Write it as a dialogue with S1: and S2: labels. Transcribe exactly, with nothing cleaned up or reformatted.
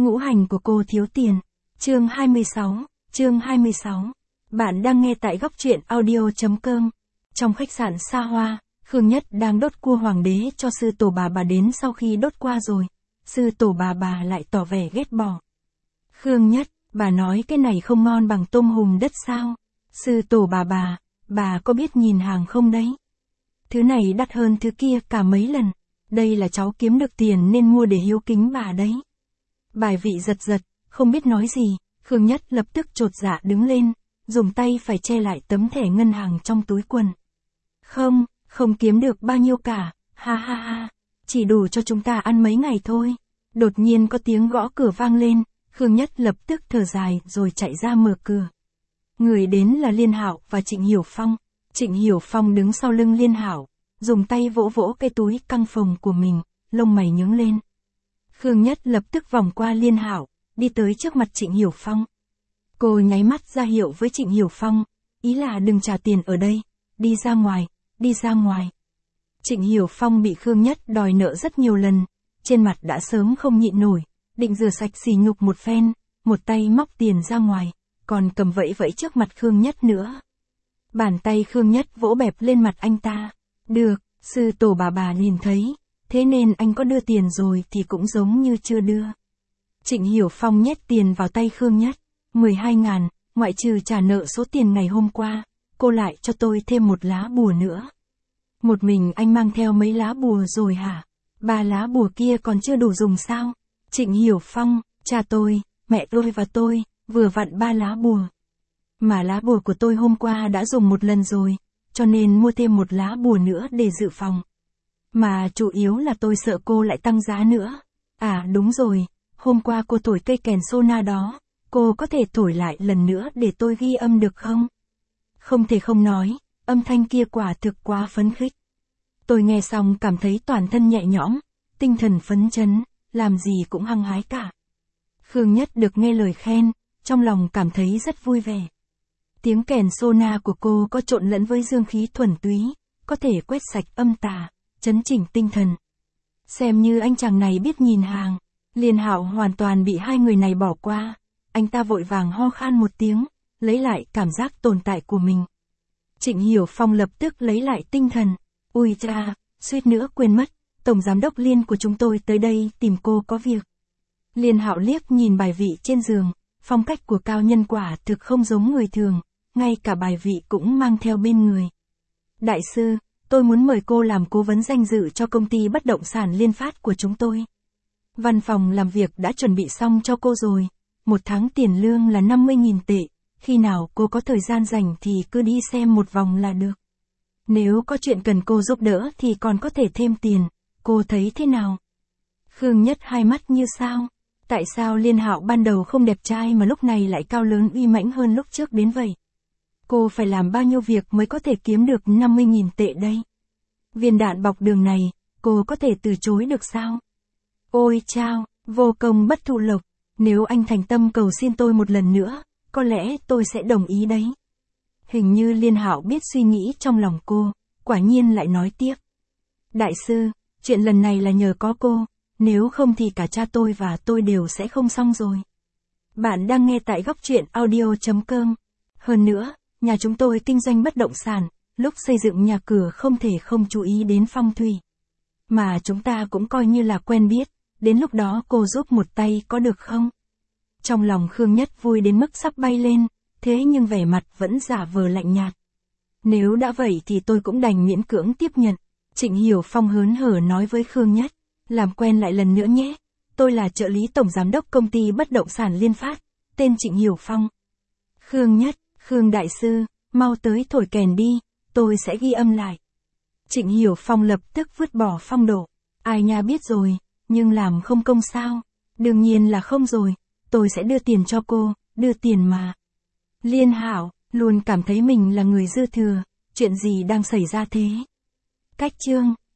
S1: Ngũ hành của cô thiếu tiền. Chương hai mươi sáu, chương hai mươi sáu. Bạn đang nghe tại góc truyện audio.com. Trong khách sạn xa hoa, Khương Nhất đang đốt cua hoàng đế cho sư tổ bà bà đến sau khi đốt qua rồi. Sư tổ bà bà lại tỏ vẻ ghét bỏ. Khương Nhất, bà nói cái này không ngon bằng tôm hùm đất sao? Sư tổ bà bà, bà có biết nhìn hàng không đấy? Thứ này đắt hơn thứ kia cả mấy lần. Đây là cháu kiếm được tiền nên mua để hiếu kính bà đấy. Bài vị giật giật, không biết nói gì, Khương Nhất lập tức chột dạ đứng lên, dùng tay phải che lại tấm thẻ ngân hàng trong túi quần. Không, không kiếm được bao nhiêu cả, ha ha ha, chỉ đủ cho chúng ta ăn mấy ngày thôi. Đột nhiên có tiếng gõ cửa vang lên, Khương Nhất lập tức thở dài rồi chạy ra mở cửa. Người đến là Liên Hạo và Trịnh Hiểu Phong. Trịnh Hiểu Phong đứng sau lưng Liên Hạo, dùng tay vỗ vỗ cái túi căng phồng của mình, lông mày nhướng lên. Khương Nhất lập tức vòng qua Liên Hạo, đi tới trước mặt Trịnh Hiểu Phong. Cô nháy mắt ra hiệu với Trịnh Hiểu Phong, ý là đừng trả tiền ở đây, đi ra ngoài, đi ra ngoài. Trịnh Hiểu Phong bị Khương Nhất đòi nợ rất nhiều lần, trên mặt đã sớm không nhịn nổi, định rửa sạch sỉ nhục một phen, một tay móc tiền ra ngoài, còn cầm vẫy vẫy trước mặt Khương Nhất nữa. Bàn tay Khương Nhất vỗ bẹp lên mặt anh ta. Được, sư tổ bà bà nhìn thấy, thế nên anh có đưa tiền rồi thì cũng giống như chưa đưa. Trịnh Hiểu Phong nhét tiền vào tay Khương Nhất. mười hai ngàn, ngoại trừ trả nợ số tiền ngày hôm qua, cô lại cho tôi thêm một lá bùa nữa. Một mình anh mang theo mấy lá bùa rồi hả? Ba lá bùa kia còn chưa đủ dùng sao? Trịnh Hiểu Phong, cha tôi, mẹ tôi và tôi, vừa vặn ba lá bùa. Mà lá bùa của tôi hôm qua đã dùng một lần rồi, cho nên mua thêm một lá bùa nữa để dự phòng. Mà chủ yếu là tôi sợ cô lại tăng giá nữa. À đúng rồi, hôm qua cô thổi cây kèn sona đó, cô có thể thổi lại lần nữa để tôi ghi âm được không? Không thể không nói, âm thanh kia quả thực quá phấn khích. Tôi nghe xong cảm thấy toàn thân nhẹ nhõm, tinh thần phấn chấn, làm gì cũng hăng hái cả. Khương Nhất được nghe lời khen, trong lòng cảm thấy rất vui vẻ. Tiếng kèn sona của cô có trộn lẫn với dương khí thuần túy, có thể quét sạch âm tà, chấn chỉnh tinh thần. Xem như anh chàng này biết nhìn hàng. Liên Hạo hoàn toàn bị hai người này bỏ qua. Anh ta vội vàng ho khan một tiếng, lấy lại cảm giác tồn tại của mình. Trịnh Hiểu Phong lập tức lấy lại tinh thần. Ui cha, suýt nữa quên mất, tổng giám đốc Liên của chúng tôi tới đây tìm cô có việc. Liên Hạo liếc nhìn bài vị trên giường, phong cách của cao nhân quả thực không giống người thường, ngay cả bài vị cũng mang theo bên người. Đại sư, tôi muốn mời cô làm cố vấn danh dự cho công ty bất động sản Liên Phát của chúng tôi. Văn phòng làm việc đã chuẩn bị xong cho cô rồi, một tháng tiền lương là năm mươi nghìn tệ, khi nào cô có thời gian rảnh thì cứ đi xem một vòng là được. Nếu có chuyện cần cô giúp đỡ thì còn có thể thêm tiền, cô thấy thế nào? Khương Nhất hai mắt như sao? Tại sao Liên Hạo ban đầu không đẹp trai mà lúc này lại cao lớn uy mãnh hơn lúc trước đến vậy? Cô phải làm bao nhiêu việc mới có thể kiếm được năm mươi nghìn tệ đây? Viên đạn bọc đường này, cô có thể từ chối được sao? Ôi chao, vô công bất thụ lộc, nếu anh thành tâm cầu xin tôi một lần nữa, có lẽ tôi sẽ đồng ý đấy. Hình như Liên Hạo biết suy nghĩ trong lòng cô, quả nhiên lại nói tiếp. Đại sư, chuyện lần này là nhờ có cô, nếu không thì cả cha tôi và tôi đều sẽ không xong rồi. Bạn đang nghe tại góc truyện audio.com. Hơn nữa, nhà chúng tôi kinh doanh bất động sản, lúc xây dựng nhà cửa không thể không chú ý đến phong thủy. Mà chúng ta cũng coi như là quen biết, đến lúc đó cô giúp một tay có được không? Trong lòng Khương Nhất vui đến mức sắp bay lên, thế nhưng vẻ mặt vẫn giả vờ lạnh nhạt. Nếu đã vậy thì tôi cũng đành miễn cưỡng tiếp nhận. Trịnh Hiểu Phong hớn hở nói với Khương Nhất, làm quen lại lần nữa nhé. Tôi là trợ lý tổng giám đốc công ty bất động sản Liên Phát, tên Trịnh Hiểu Phong. Khương Nhất, Khương đại sư, mau tới thổi kèn đi, tôi sẽ ghi âm lại. Trịnh Hiểu Phong lập tức vứt bỏ phong độ. Ai nha biết rồi, nhưng làm không công sao? Đương nhiên là không rồi, tôi sẽ đưa tiền cho cô, đưa tiền mà. Liên Hạo luôn cảm thấy mình là người dư thừa, chuyện gì đang xảy ra thế? Cách chương